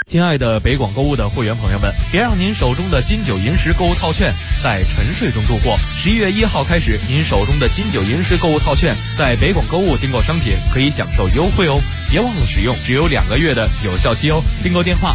亲爱的北广购物的会员朋友们，别让您手中的金九银十购物套券在沉睡中度过。11月1号开始，您手中的金九银十购物套券在北广购物订购商品可以享受优惠哦，别忘了使用，只有2个月的有效期哦。订购电话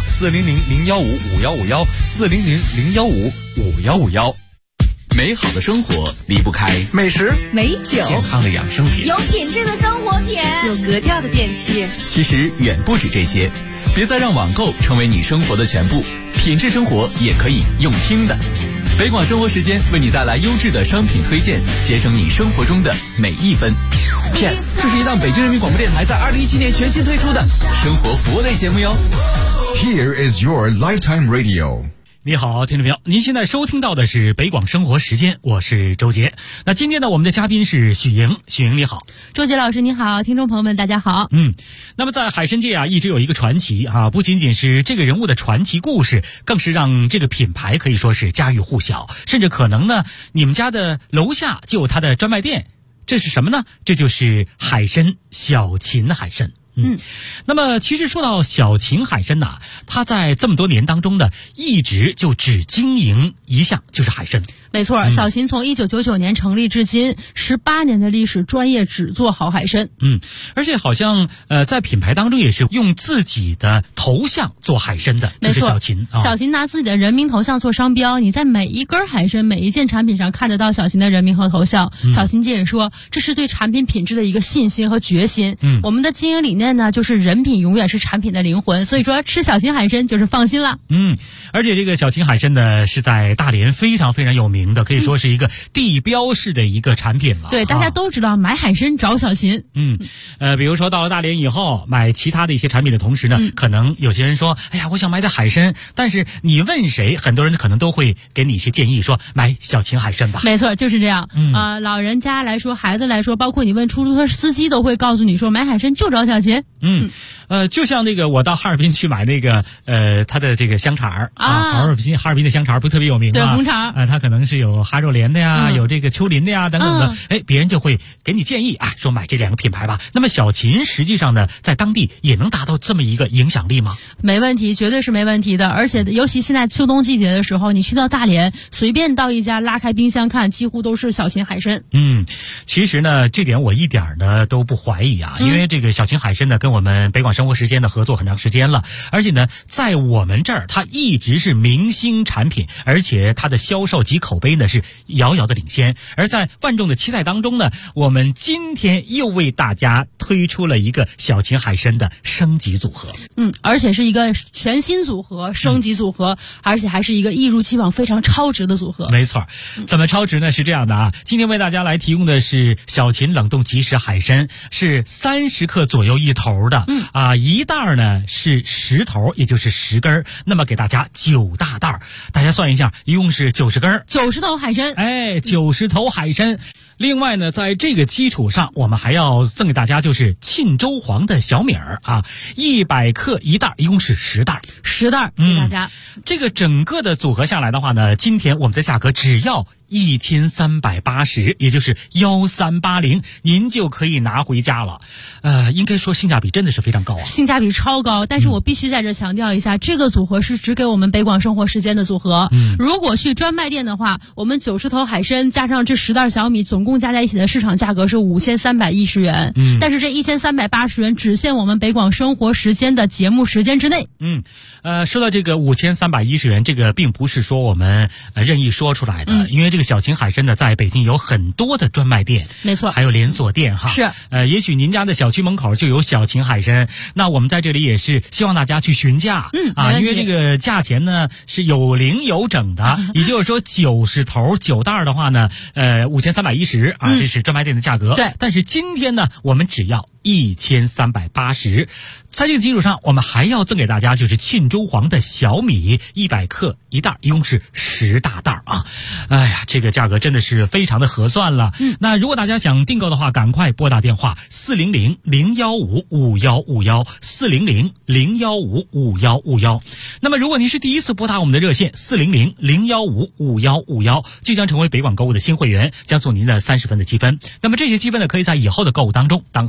400-015-5151，400-015-5151。 美好的生活离不开美食、 美酒、 健康的养生品， 有品质的生活品， 有格调的电器。 其实远不止这些，别再让网购成为你生活的全部，品质生活也可以用听的。北广生活时间为你带来优质的商品推荐，节省你生活中的每一分。Yes， 这是一档北京人民广播电台在2017年全新推出的生活服务类节目哟。 Here is your lifetime radio。 你好，听众朋友，您现在收听到的是北广生活时间，我是周杰。那今天呢，我们的嘉宾是许莹。许莹你好。 周杰老师你好，听众朋友们大家好。 那么在海参界啊，一直有一个传奇啊，不仅仅是这个人物的传奇故事，更是让这个品牌可以说是家喻户晓，甚至可能呢，你们家的楼下就有它的专卖店。这是什么呢？这就是海参小秦海参。那么其实说到小秦海参呐，它在这么多年当中呢，一直就只经营一项，就是海参。 没错，小秦从1999年成立至今18年的历史，专业只做好海参。 而且好像在品牌当中也是用自己的头像做海参的，就是小秦。 小秦拿自己的人名头像做商标，你在每一根海参每一件产品上看得到小秦的人名和头像。小秦姐也说，这是对产品品质的一个信心和决心。我们的经营理念呢，就是人品永远是产品的灵魂，所以说吃小秦海参就是放心了。 而且这个小秦海参呢，是在大连非常非常有名的，可以说是一个地标式的一个产品了。 对，大家都知道买海参找小秦。 比如说到了大连以后，买其他的一些产品的同时呢，可能有些人说，哎呀，我想买点海参，但是你问谁，很多人可能都会给你一些建议，说买小秦海参吧。 没错，就是这样。老人家来说，孩子来说，包括你问出租车司机都会告诉你说，买海参就找小秦。 就像那个我到哈尔滨去买那个它的这个香肠哈尔滨的香肠不是特别有名吗？ 对，红肠它可能是有哈肉莲的呀，有这个丘陵的呀等等的。别人就会给你建议说买这2个品牌吧。那么小秦实际上呢，在当地也能达到这么一个影响力吗？ 没问题，绝对是没问题的。而且尤其现在秋冬季节的时候，你去到大连，随便到一家拉开冰箱看，几乎都是小秦海参。 其实呢，这点我一点呢都不怀疑啊，因为这个小秦海参呢，跟我们北广生活时间的合作很长时间了，而且呢，在我们这儿它一直是明星产品，而且它的销售及口碑呢是遥遥的领先。而在万众的期待当中呢，我们今天又为大家推出了一个小秦海参的升级组合。 而且是一个全新组合，升级组合，而且还是一个一如既往非常超值的组合。 没错，怎么超值呢？是这样的啊，今天为大家来提供的是小秦冷冻即食海参，是30克左右一头的。一袋呢是10头，也就是10根。那么给大家9大袋，大家算一下，一共是90根 ，90头海参。 90头海参。另外呢，在这个基础上，我们还要赠给大家就是沁州黄的小米儿100克一袋，一共是10袋 ，10袋给大家。 这个整个的组合下来的话呢，今天我们的价格只要1380，也就是1380，您就可以拿回家了。应该说性价比真的是非常高啊， 性价比超高。但是我必须在这强调一下，这个组合是只给我们北广生活时间的组合。如果去专卖店的话，我们90头海参加上这10袋小米，总共加在一起的市场价格是5310元。但是这1380元只限我们北广生活时间的节目时间之内。 说到这个5310元，这个并不是说我们任意说出来的，因为这个小秦海参呢，在北京有很多的专卖店， 没错， 还有连锁店是。 也许您家的小区门口就有小秦海参，那我们在这里也是希望大家去询价。因为这个价钱呢是有零有整的，也就是说90头9袋的话呢，5310这是专卖店的价格。 对， 但是今天呢，我们只要1380。在这个基础上，我们还要赠给大家就是沁州黄的小米100克一袋，一共是10大袋这个价格真的是非常的合算了。那如果大家想订购的话，赶快拨打电话400-015-5151，400-015-5151。那么如果您是第一次拨打我们的热线400-015-5151，即将成为北广购物的新会员，将送您的30分的积分。那么这些积分呢，可以在以后的购物当中当30块钱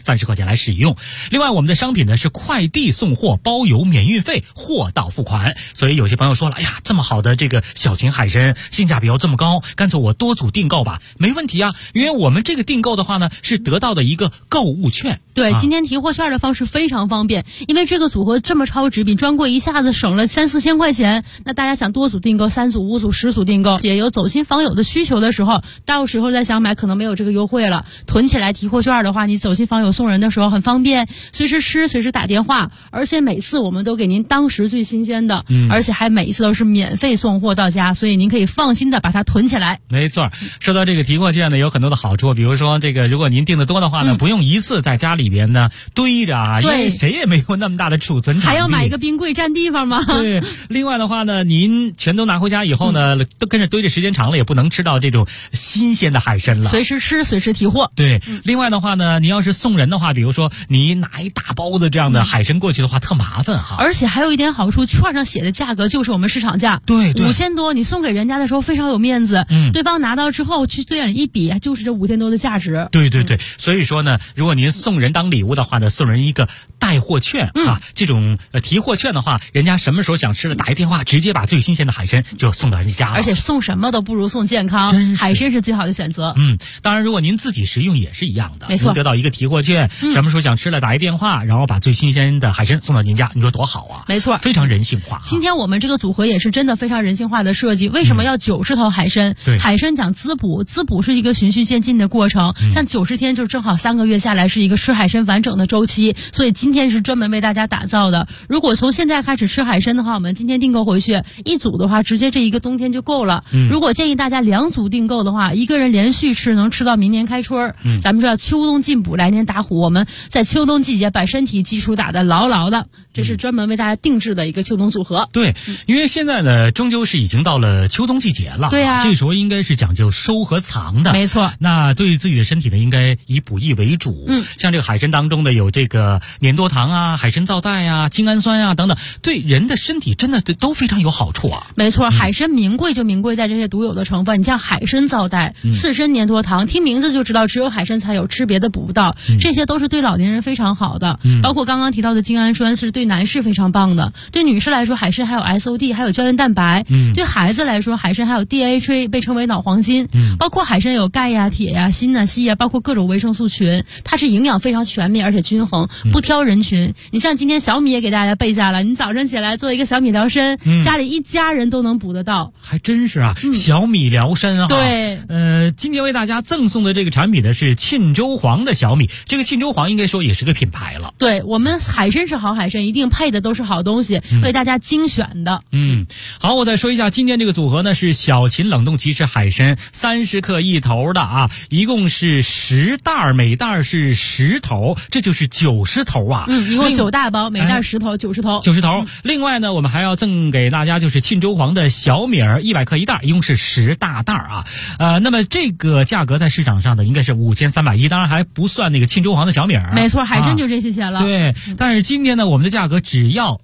来使用。另外我们的商品呢是快递送货，包邮免运费，货到付款。所以有些朋友说了，哎呀，这么好的这个小秦海参性价比要这么高，干脆我多组订购吧。没问题啊，因为我们这个订购的话呢是得到的一个购物券。 对，今天提货券的方式非常方便，因为这个组合这么超值，比专柜一下子省了3-4千块钱。那大家想多组订购，3组、5组、10组订购，也有走亲访友的需求的时候，到时候再想买可能没有这个优惠了。囤起来提货券的话，你走亲访友送人的时候很方便，随时吃，随时打电话，而且每次我们都给您当时最新鲜的，而且还每一次都是免费送货到家，所以您可以放心的把它囤起来。 没错，说到这个提货券呢，有很多的好处，比如说这个如果您订的多的话呢，不用一次在家里边呢堆着啊，因为谁也没有那么大的储存场地， 还要买一个冰柜占地方吗？ 对，另外的话呢，您全都拿回家以后呢，都跟着堆着时间长了，也不能吃到这种新鲜的海参了。 随时吃，随时提货。 对，另外的话呢，你要是送人的话，比如说你拿一大包的这样的海参过去的话，特麻烦哈。 而且还有一点好处，券上写的价格就是我们市场价， 对 ，5000多，你送给人家的时候非常有面子，对方拿到之后去店里一比，就是这5000多的价值。 对，所以说呢，如果您送人当礼物的话呢，送人一个带货券啊，这种提货券的话，人家什么时候想吃了打一电话，直接把最新鲜的海参就送到人家了。 而且送什么都不如送健康，海参是最好的选择。 当然如果您自己食用也是一样的， 没错， 您得到一个提货券，什么时候想吃了打一电话，然后把最新鲜的海参送到您家，你说多好啊。 没错， 非常人性化。 今天我们这个组合也是真的非常人性化的设计。为什么要90头海参？海参讲滋补，滋补是一个循序渐进的过程，像90天就正好3个月下来是一个吃海参完整的周期，所以今天是专门为大家打造的。如果从现在开始吃海参的话，我们今天订购回去1组的话，直接这一个冬天就够了。如果建议大家2组订购的话，一个人连续吃能吃到明年开春。咱们知道秋冬进补，来年打虎，我们在秋冬季节把身体基础打得牢牢的，这是专门为大家定制的一个秋冬组合。 对，因为现在呢，终究是已经到了秋冬季节了。 对啊， 这时候应该是讲究收和藏的。 没错。 那对于自己的身体呢，应该以补益为主。像这个海参当中的有这个粘多糖啊、海参皂苷啊、精氨酸啊等等，对人的身体真的都非常有好处啊。 没错，海参名贵就名贵在这些独有的成分。你像海参皂苷、刺参粘多糖，听名字就知道只有海参才有，吃别的补不到。这些都是对老年人非常好的。包括刚刚提到的精氨酸是对男士非常棒的，对女士来说，海参还有 SOD， 还有胶原蛋白。对孩子来说，海参还有 DHA， 被称为脑黄金。包括海参有钙呀、铁呀、锌啊、硒啊，包括各种维生素群，它是营养非常全面而且均衡，不挑人群。你像今天小米也给大家备下了，你早上起来做一个小米疗参，家里一家人都能补得到。 还真是啊，小米疗参啊。 对， 今天为大家赠送的这个产品呢是沁州黄的小米，这个沁州黄应该说也是个品牌了。 对，我们海参是好海参，一定配的都是好东西，为大家精选的。 好，我再说一下，今天这个组合呢是小秦冷冻奇翅海参30克一头的啊，一共是10袋，每袋是10头，这就是90头啊。 一共9大包，每袋10头，90头。 90头。另外呢，我们还要赠给大家就是沁州黄的小米儿100克一袋，一共是10大袋啊。那么这个价格在市场上呢应该是5310，当然还不算那个沁州黄的小米儿。 没错，海参就这些钱了。 对，但是今天呢，我们的价格只要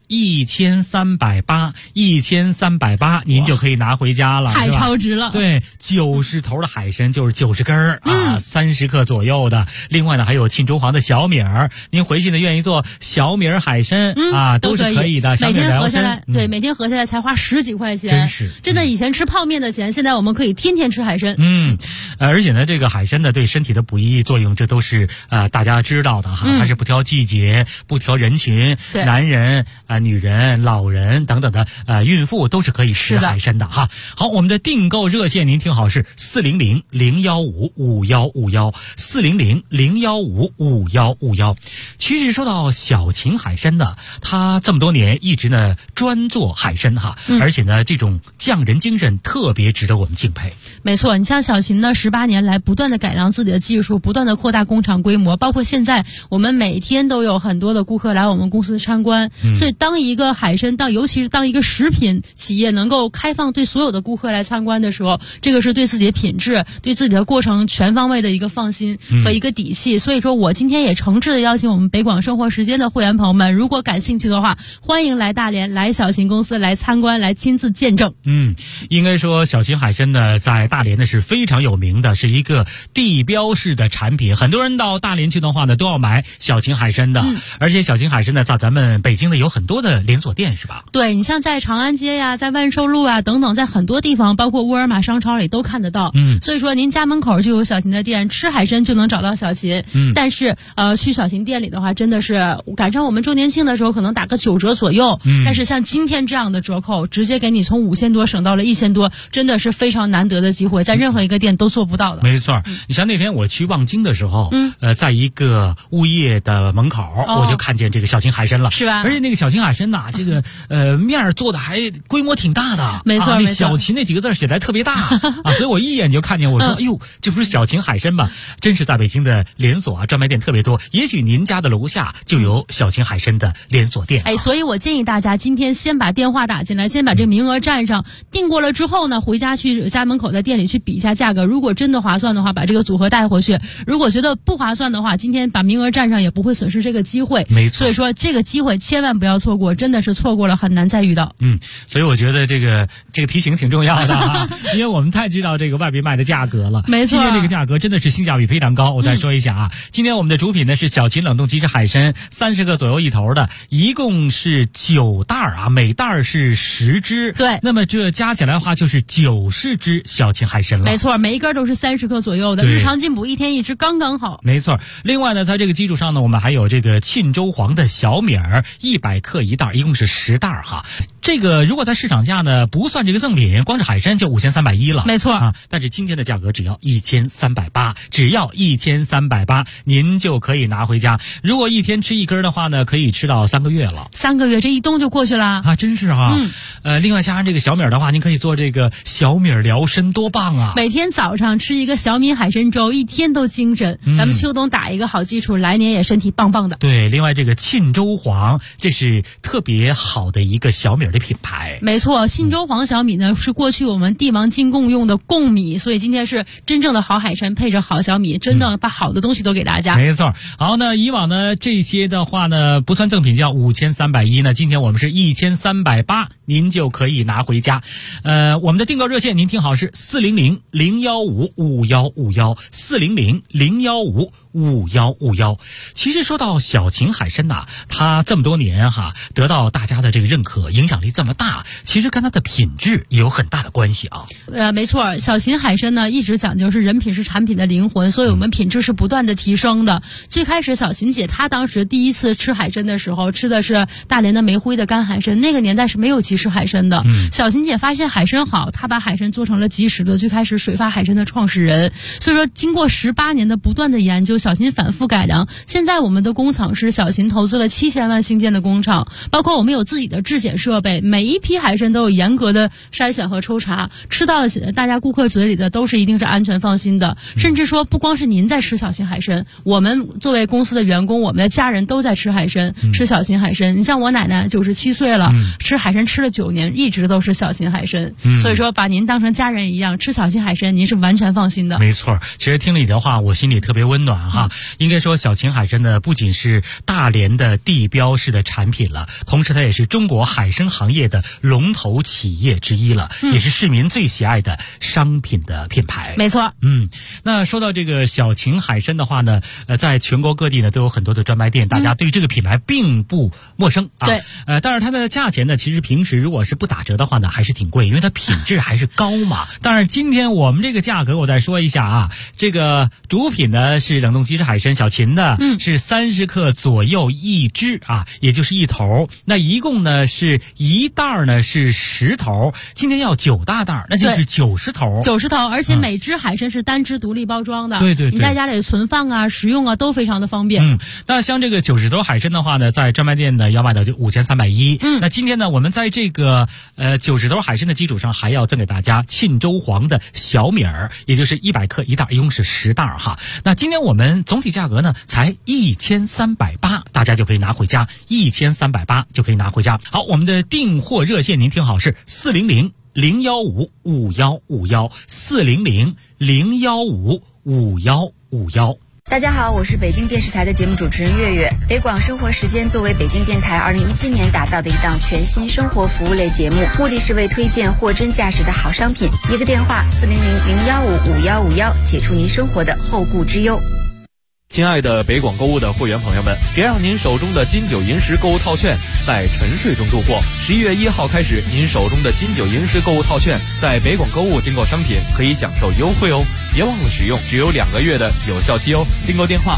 1380，1380，您就可以拿回家了， 太超值了。 对，90头的海参就是90根啊，30克左右的。另外呢，还有沁州黄的小米儿，您回去呢愿意做小米儿海参啊，都是可以的。 每天合下来，对，每天合下来才花10几块钱， 真是真的。以前吃泡面的钱，现在我们可以天天吃海参。 而且呢，这个海参呢对身体的补益作用，这都是大家知道的哈，它是不挑季节、不挑人群，男人女人、老人等等的孕妇都是可以吃海参的哈。好，我们的订购热线您听好是400-015-5151，400-015-5151。其实说到小秦海参呢，它这么多年一直呢专做海参哈，而且呢这种匠人精神特别值得我们敬佩。 没错，你像小秦呢18年来不断的改良自己的技术，不断的扩大工厂规模，包括现在我们每天都有很多的顾客来我们公司参观。所以当一个海参尤其是当一个食品企业能够开放对所有的顾客来参观的时候，这个是对自己的品质、对自己的过程全方位的一个放心和一个底气。所以说我今天也诚挚的邀请我们北广生活时间的会员朋友们，如果感兴趣的话，欢迎来大连，来小秦公司来参观，来亲自见证。 应该说小秦海参呢，在大连呢是非常有名的，是一个地标式的产品。很多人到大连去的话呢，都要买小秦海参的。而且小秦海参呢，在咱们北京呢有很多的连锁店，是吧？ 对，你像在长安街呀，在万寿路啊等等，在很多地方，包括沃尔玛商超里都看得到。所以说您家门口就有小秦的店，吃海参就能找到小秦。但是去小秦店里的话，真的是赶上我们周年庆的时候，可能打个9折左右。但是像今天这样的折扣，直接给你从5000多省到了1000多，真的是非常难得的机会，在任何一个店都做不到的。 没错，你像那天我去望京的时候，在一个物业的门口，我就看见这个小秦海参了， 是吧？ 而且那个小秦海参呐，这个面做的还规模挺大的， 没错， 那小秦那几个字写的还特别大所以我一眼就看见，我说，哎呦，这不是小秦海参吧？真是在北京的连锁专卖店特别多，也许您家的楼下就有小秦海参的连锁店。 所以我建议大家今天先把电话打进来，先把这个名额占上，订过了之后呢，回家去家门口的店里去比一下价格，如果真的划算的话，把这个组合带回去；如果觉得不划算的话，今天把名额占上也不会损失这个机会。 没错， 所以说这个机会千万不要错过，真的是错过了很难再遇到。 所以我觉得这个提醒挺重要的因为我们太知道这个外边卖的价格了。 没错， 今天这个价格真的是性价比非常高。我再说一下今天我们的主品呢是小秦冷冻即食海参，30个左右一头的，一共是9袋每袋是10只。 对， 那么这加起来的话就是90只小秦海参了。 没错，每一根都是30克左右的，日常进补1天1只刚刚好。 没错，另外呢，在这个基础上呢，我们还有这个沁州黄的小米儿，100克一袋，一共是10袋这个如果在市场价呢，不算这个赠品，光是海参就5310了。 没错但是今天的价格只要1380，只要1380，您就可以拿回家。如果一天吃一根的话呢，可以吃到3个月了。 3个月，这一冬就过去了真是另外加上这个小米的话，您可以做这个小米疗身，多棒啊！ 每天早上吃一个小米海参粥，一天都精神。咱们秋冬打一个好基础，来年也身体棒棒的。 对，另外这个沁州黄，这是特别好的一个小米的品牌。 没错，沁州黄小米呢是过去我们帝王进贡用的贡米，所以今天是真正的好海参配着好小米，真的把好的东西都给大家。 没错。好，那以往呢这些的话呢不算赠品叫5310呢，今天我们是1380，您就可以拿回家。我们的订购热线您听好是400-015-5151，400-015-5151。其实说到小秦海参它这么多年得到大家的这个认可，影响力这么大，其实跟它的品质也有很大的关系没错，小秦海参呢一直讲究是人品是产品的灵魂，所以我们品质是不断的提升的。最开始小秦姐她当时第一次吃海参的时候，吃的是大连的煤灰的干海参，那个年代是没有即食海参的。小秦姐发现海参好，她把海参做成了即食的，最开始水发海参的创始人。所以说经过18年的不断的研究，小秦反复改良，现在我们的工厂是小秦投资了7000万兴建的工厂，包括我们有自己的质检设备，每一批海参都有严格的筛选和抽查，吃到大家顾客嘴里的都是一定是安全放心的。甚至说不光是您在吃小秦海参，我们作为公司的员工，我们的家人都在吃海参，吃小秦海参。你像我奶奶97岁了，吃海参吃了9年，一直都是小秦海参。所以说把您当成家人一样，吃小秦海参您是完全放心的。 没错，其实听了你的话，我心里特别温暖应该说小秦海参呢不仅是大连的地标式的产品了，同时它也是中国海参行业的龙头企业之一了，也是市民最喜爱的商品的品牌。 没错。 那说到这个小秦海参的话呢，在全国各地呢都有很多的专卖店，大家对这个品牌并不陌生对。 但是它的价钱呢，其实平时如果是不打折的话呢，还是挺贵，因为它品质还是高嘛。当然今天我们这个价格我再说一下这个主品呢是冷冻即食海参小秦的，是30克左右一只也就是一头。那一共呢是一袋呢是10头，今天要9大袋，那就是90头。 90头，而且每只海参是单只独立包装的。 对， 你在家里存放食用都非常的方便。 那像这个90头海参的话呢，在专卖店呢要卖到就5310。那今天呢，我们在这个90头海参的基础上，还要赠给大家沁州黄的小米儿，也就是100克一袋，一共是10袋那今天我们总体价格呢才1380，大家就可以拿回家，1380就可以拿回家。好，我们的订货热线您听好是400-015-5151，400-015-5151。 大家好，我是北京电视台的节目主持人月月。北广生活时间作为北京电台2017年打造的一档全新生活服务类节目，目的是为推荐货真价实的好商品。一个电话400-015-5151，解除您生活的后顾之忧。 亲爱的北广购物的会员朋友们，别让您手中的金九银十购物套券在沉睡中度过。11月1号开始，您手中的金九银十购物套券在北广购物订购商品可以享受优惠哦，别忘了使用，只有2个月的有效期哦。订购电话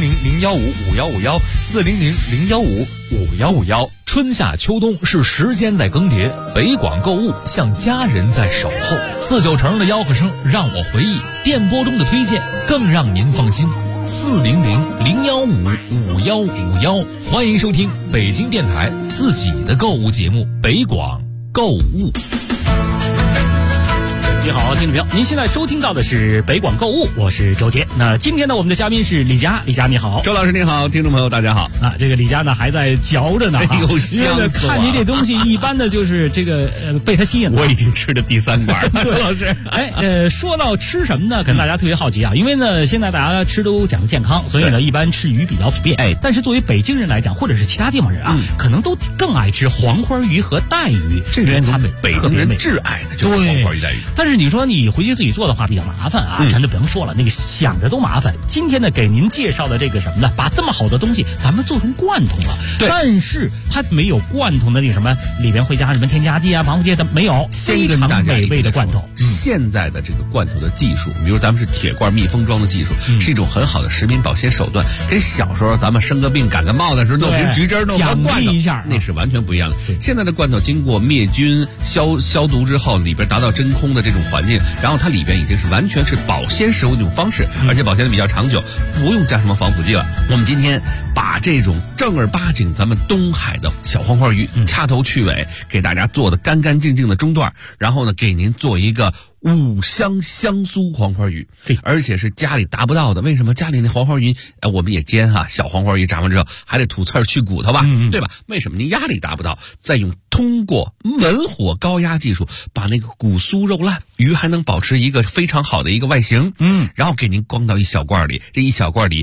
400-015-5151，400-015-5151。 春夏秋冬是时间在更迭，北广购物像家人在守候。49乘的吆喝声让我回忆，电波中的推荐更让您放心。400-015-5151，欢迎收听北京电台自己的购物节目《北广购物》。 你好，听众朋友，您现在收听到的是北广购物，我是周杰。那今天呢，我们的嘉宾是李佳，李佳你好。 周老师你好，听众朋友大家好。 啊，这个李佳呢还在嚼着呢， 哎呦，香死我了！ 看你这东西，一般的就是这个被他吸引了。 我已经吃了第3管了，周老师。 说到吃什么呢？可能大家特别好奇啊，因为呢现在大家吃都讲究健康，所以呢一般吃鱼比较普遍。但是作为北京人来讲，或者是其他地方人啊，可能都更爱吃黄花鱼和带鱼， 这是他们北京人挚爱的，就是黄花鱼带鱼。 但是你说你回去自己做的话比较麻烦啊，咱就不用说了，那个想着都麻烦。今天呢，给您介绍的这个什么呢？把这么好的东西咱们做成罐头了，但是它没有罐头的那个什么里边会加什么添加剂啊、防腐剂的没有，非常美味的罐头。 现在的这个罐头的技术，比如咱们是铁罐密封装的技术，是一种很好的食品保鲜手段，跟小时候咱们生个病、感个冒的时候弄瓶橘汁、弄个罐头一下， 那是完全不一样的。现在的罐头经过灭菌、消毒之后，里边达到真空的这种环境，然后它里边已经是完全是保鲜食物那种方式，而且保鲜的比较长久，不用加什么防腐剂了。我们今天把这种正儿八经咱们东海的小黄花鱼掐头去尾，给大家做的干干净净的中段，然后呢给您做一个五香香酥黄花鱼，而且是家里达不到的。为什么家里那黄花鱼我们也煎哈，小黄花鱼炸完之后还得吐刺去骨头吧，对吧？为什么您压力达不到，再通过文火高压技术把那个骨酥肉烂，鱼还能保持一个非常好的一个外形，然后给您装到一小罐里，这一小罐里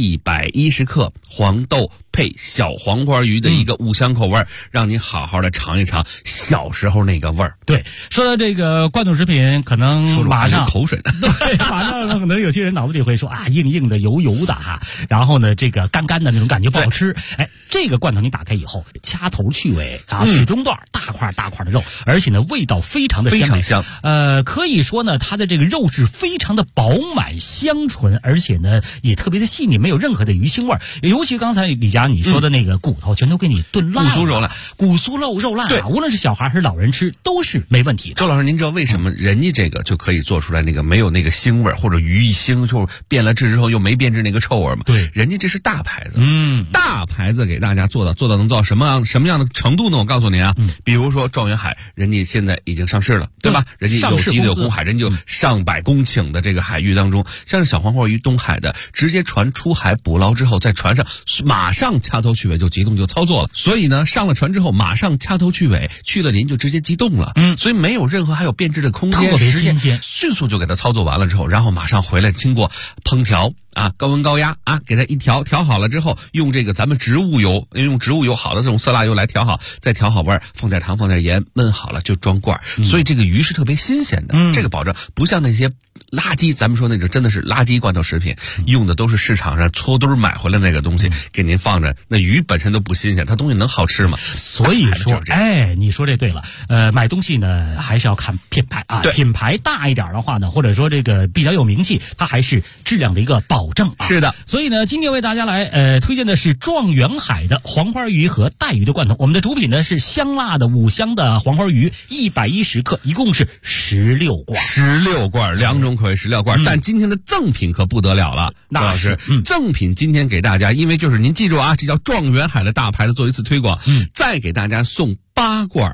110克黄豆配小黄花鱼的一个五香口味，让您好好的尝一尝小时候那个味儿。 对，说到这个罐头食品，可能马上口水的， 对，马上可能有些人脑子里会说啊，硬硬的、油油的哈，然后呢，这个干干的那种感觉不好吃。这个罐头你打开以后，掐头去尾啊，取中段，大块大块的肉，而且呢，味道非常的鲜美， 非常香。 可以说呢，它的这个肉质非常的饱满香醇，而且呢，也特别的细腻，没有任何的鱼腥味儿。尤其刚才李佳你说的那个骨头，全都给你炖烂了，骨酥肉烂啊，无论是小孩还是老人吃都是没问题的。 周老师，您知道为什么人家这个就可以做出来那个没有那个腥味，或者鱼一腥就变了质之后又没变质那个臭味吗？ 对， 人家这是大牌子，大牌子给大家做到能做到什么样的程度呢？我告诉您啊，比如说状元海，人家现在已经上市了，对吧？人家有机的有公海，人家就上百公顷的这个海域当中，像是小黄花鱼东海的，直接船出海捕捞之后，在船上马上掐头去尾就急冻就操作了。所以呢，上了船之后马上掐头去尾，去了鳞就直接急冻了，所以没有任何还有变质的空间， 特别新鲜， 迅速就给它操作完了之后，然后马上回来经过烹调啊，高温高压啊，给它一调好了之后，用这个咱们植物油，用植物油好的这种色拉油来调好，再调好味儿，放点糖放点盐，焖好了就装罐。所以这个鱼是特别新鲜的，这个保证不像那些垃圾，咱们说那种真的是垃圾罐头食品，用的都是市场上搓堆买回来那个东西，给您放着，那鱼本身都不新鲜，它东西能好吃吗？ 所以说，你说这对了。买东西呢还是要看品牌啊，品牌大一点的话呢，或者说这个比较有名气，它还是质量的一个保证啊。 是的， 所以呢，今天为大家来推荐的是状元海的黄花鱼和带鱼的罐头。我们的主品呢是香辣的五香的黄花鱼，110克，一共是16罐 ，16罐，2种口味16罐。但今天的赠品可不得了了，那是赠品今天给大家，因为就是您记住啊，这叫状元海的大牌子做一次推广，再给大家送8罐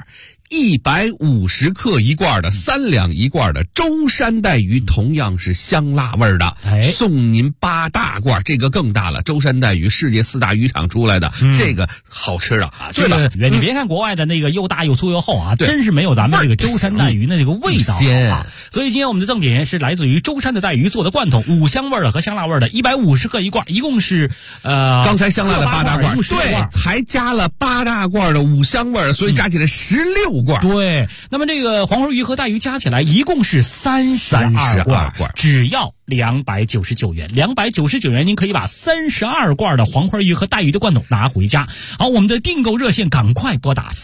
150克一罐的3两一罐的舟山带鱼，同样是香辣味的，送您8大罐，这个更大了。舟山带鱼世界4大渔场出来的，这个好吃的啊！ 这个你别看国外的那个又大又粗又厚啊，真是没有咱们这个舟山带鱼的那个味道好。所以今天我们的赠品是来自于舟山的带鱼做的罐头，5香味的和香辣味的，150克一罐，一共是刚才香辣的8大罐， 对， 还加了8大罐的5香味，所以加起来16罐。 对，那么这个黄花鱼和带鱼加起来一共是32罐，只要299元，299元您可以把32罐的黄花鱼和带鱼的罐头拿回家。好，我们的订购热线赶快拨打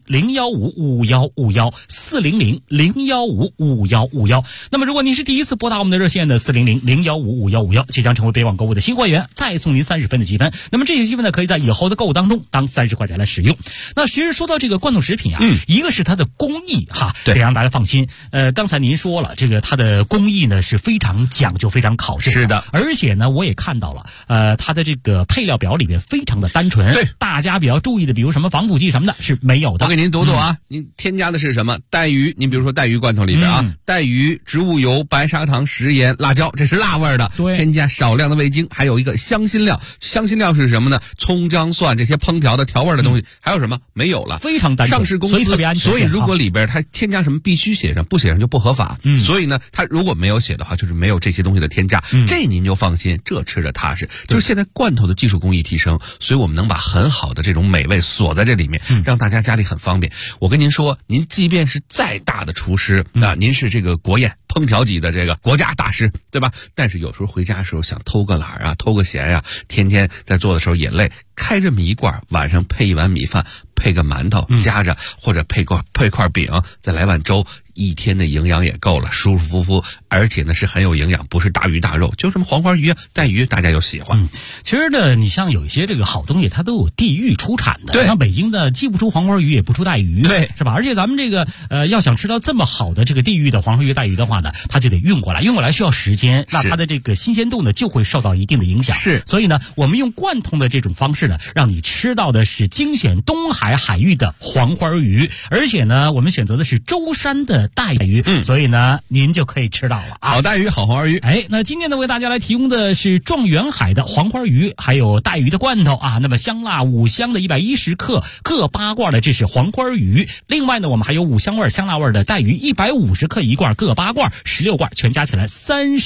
400-015-5151，400-015-5151。那么如果您是第一次拨打我们的热线的400-015-5151，即将成为北网购物的新会员，再送您30分的积分。那么这些积分呢，可以在以后的购物当中当30块钱来使用。那其实说到这个罐头食品啊，一个是它的工艺哈，得让大家放心。刚才您说了，这个它的工艺呢是非常讲究、非常考究的。 是的， 而且呢，我也看到了，它的这个配料表里面非常的单纯。 对， 大家比较注意的，比如什么防腐剂什么的，是没有的。 我给您读读啊，您添加的是什么？带鱼，您比如说带鱼罐头里边啊，带鱼、植物油、白砂糖、食盐、辣椒，这是辣味的。 对， 添加少量的味精，还有一个香辛料。香辛料是什么呢？葱、姜、蒜这些烹调的调味的东西。还有什么？没有了， 非常单纯。 上市公司所以特别安全。 所以如果里边它添加什么必须写上，不写上就不合法。所以呢，它如果没有写的话，就是没有这些东西的添加。这您就放心，这吃着踏实。就是现在罐头的技术工艺提升，所以我们能把很好的这种美味锁在这里面，让大家家里很方便。我跟您说，您即便是再大的厨师啊，您是这个国宴烹调级的这个国家大师，对吧？但是有时候回家的时候想偷个懒啊，偷个闲呀，天天在做的时候也累，开这么一罐，晚上配一碗米饭，配个馒头夹着，或者配块饼，再来碗粥，一天的营养也够了，舒舒服服，而且呢是很有营养，不是大鱼大肉，就什么黄花鱼啊、带鱼，大家又喜欢。 其实呢，你像有一些这个好东西，它都有地域出产的。 对， 像北京的既不出黄花鱼，也不出带鱼， 对， 是吧？而且咱们这个要想吃到这么好的这个地域的黄花鱼、带鱼的话呢，它就得运过来，运过来需要时间，那它的这个新鲜度呢就会受到一定的影响。 是， 所以呢，我们用贯通的这种方式呢，让你吃到的是精选东海海域的黄花鱼，而且呢，我们选择的是舟山的带鱼，所以呢，您就可以吃到了啊， 好带鱼，好黄花鱼。 那今天呢，为大家来提供的是状元海的黄花鱼，还有带鱼的罐头啊。那么香辣5香的110克，各8罐的，这是黄花鱼。另外呢，我们还有5香味、香辣味的带鱼，150克一罐，各8罐，16罐，全加起来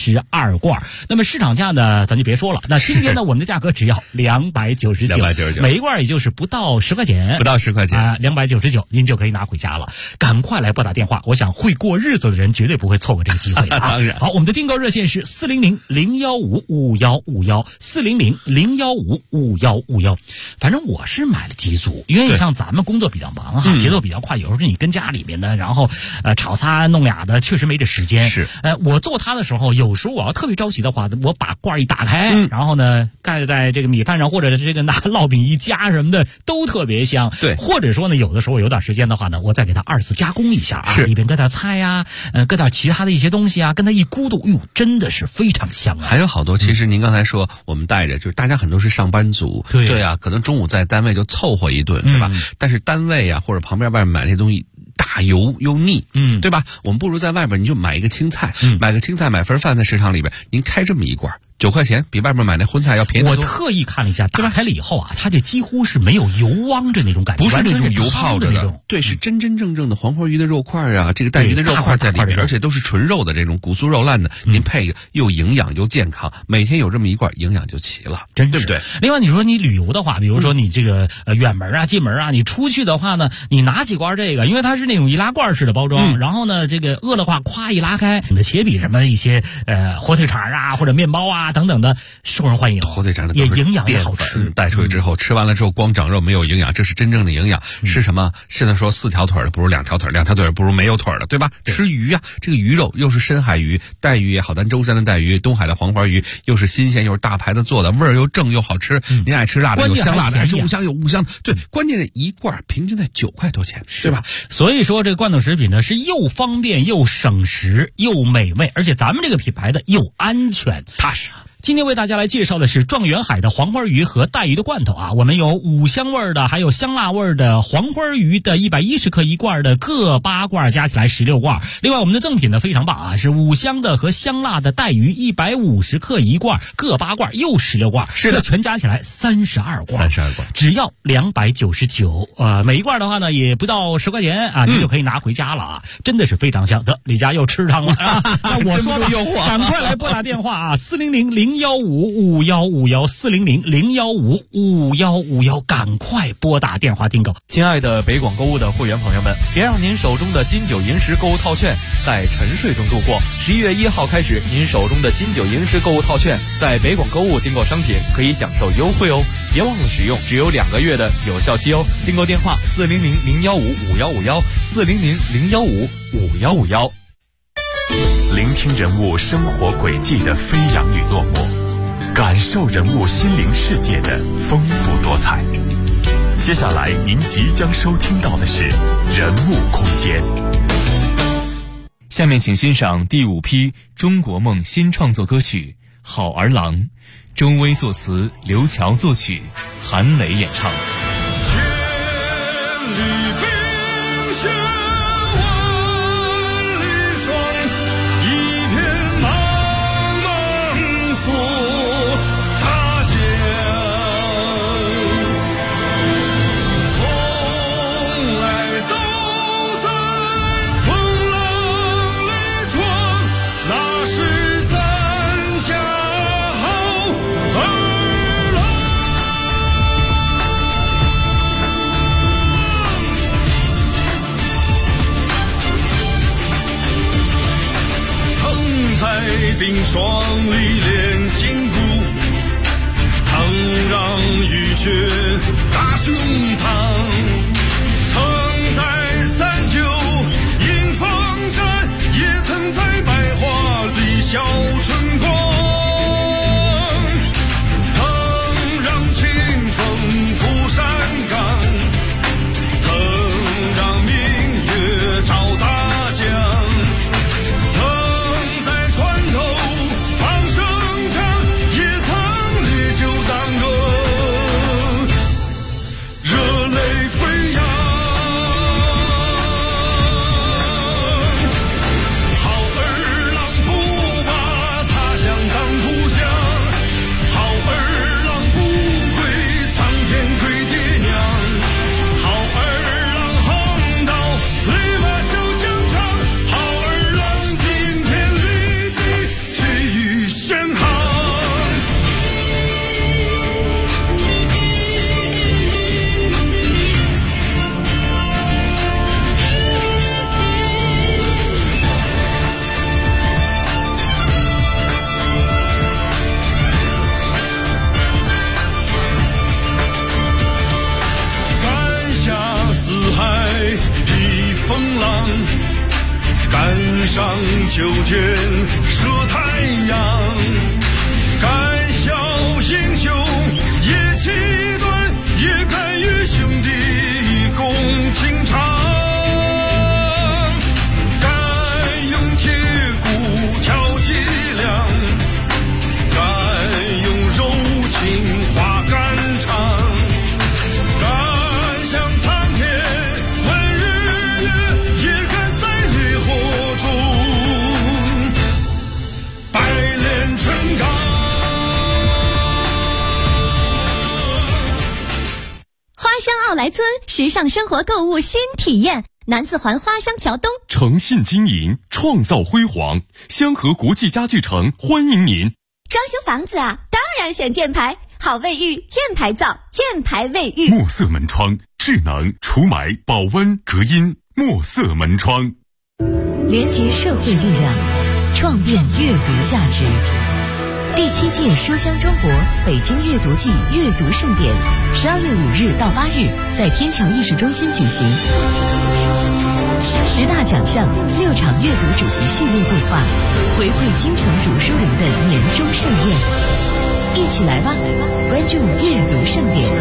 32罐。那么市场价呢，咱就别说了。那今天呢，我们的价格只要299，每一罐也就是不到10块钱， 不到10块钱啊，299，您就可以拿回家了。赶快来拨打电话，我想会过日子的人绝对不会错过这个机会的啊。 当然， 好，我们的订购热线是400-015-5151，400-015-5151。反正我是买了几组，因为你像咱们工作比较忙哈，节奏比较快，有时候你跟家里面的，然后炒仨弄俩的，确实没这时间。 是， 我做它的时候，有时候我要特别着急的话，我把罐一打开，然后呢盖在这个米饭上，或者是这个拿烙饼一夹什么的，都特别香。 对， 或者说呢，有的时候有点时间的话呢，我再给它2次加工一下啊，里边搁点菜呀，搁点其他的一些东西啊，跟它一咕嘟，哟，真的是非常香啊。 还有好多，其实您刚才说我们带着，就是大家很多是上班族，对啊，可能中午在单位就凑合一顿，是吧？但是单位啊或者旁边外面买那些东西大油又腻，对吧？我们不如在外边你就买一个青菜，买个青菜，买份饭在食堂里边，您开这么一罐，9块钱，比外面买那荤菜要便宜得多。 我特意看了一下，打开了以后啊，它这几乎是没有油汪着那种感觉， 不是那种油泡着的那种， 对，是真真正正的黄花鱼的肉块啊，这个带鱼的肉块在里面，而且都是纯肉的这种骨酥肉烂的，您配一个又营养又健康，每天有这么一罐，营养就齐了， 真对不对？ 另外你说你旅游的话，比如说你这个远门啊、近门啊，你出去的话呢，你拿几罐这个，因为它是那种易拉罐式的包装，然后呢，这个饿的话，咵一拉开，你的且比什么一些火腿肠啊或者面包啊等等的。受人欢迎， 火腿肠的也营养也好吃， 带出去之后吃完了之后光长肉没有营养，这是真正的营养。吃什么？现在说4条腿的不如2条腿，2条腿不如没有腿的，对吧？吃鱼啊，这个鱼肉又是深海鱼，带鱼也好，咱舟山的带鱼，东海的黄花鱼，又是新鲜又是大牌子做的，味儿又正又好吃。您爱吃辣的有香辣的，爱吃五香有五香，对，关键是一罐平均在9块多钱，对吧？ 所以说这个罐头食品呢是又方便又省时又美味，而且咱们这个品牌的又安全踏实。 今天为大家来介绍的是状元海的黄花鱼和带鱼的罐头啊，我们有五香味的，还有香辣味的黄花鱼的110克一罐的各8罐，加起来16罐。另外我们的赠品呢非常棒啊，是五香的和香辣的带鱼150克一罐，各8罐又16罐， 是的， 全加起来32罐，只要299。每一罐的话呢也不到10块钱啊，你就可以拿回家了啊，真的是非常香。得，李家又吃上了啊。那我说吧，赶快来拨打电话啊，400-015-5151，400-015-5151，赶快拨打电话订购。 亲爱的北广购物的会员朋友们，别让您手中的金九银十购物套券在沉睡中度过。11月1号开始，您手中的金九银十购物套券在北广购物订购商品可以享受优惠哦，别忘了使用，只有2个月的有效期哦。订购电话400-015-5151，400-015-5151。 聆听人物生活轨迹的飞扬与落寞，感受人物心灵世界的丰富多彩。接下来您即将收听到的是人物空间。 下面请欣赏第5批中国梦新创作歌曲《好儿郎》，周薇作词，刘乔作曲，韩磊演唱。 冰霜历练筋骨，曾让雨雪打胸膛，曾在39迎风战，也曾在百花里笑春光，曾让清风拂山岗，曾让明月照大江，赶上秋天射太阳，敢笑英雄也气短，也敢与兄弟共情长，敢用铁骨挑脊梁，敢用柔情化肝肠，敢向苍天问日月，也敢在烈火中百炼成钢。 花乡奥莱村时尚生活购物新体验，南四环花乡桥东， 诚信经营，创造辉煌，香河国际家具城欢迎您。 装修房子啊，当然选箭牌，好卫浴，箭牌造，箭牌卫浴。 墨色门窗，智能除霾、保温、隔音，墨色门窗。 连接社会力量，创变阅读价值。第7届书香中国北京阅读季阅读盛典，12月5日到8日在天桥艺术中心举行。10大奖项，6场阅读主题系列对话，回馈京城读书人的年终盛宴。一起来吧，关注阅读盛典。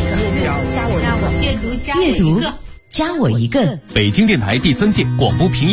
阅读加我一个。北京电台第3届广播评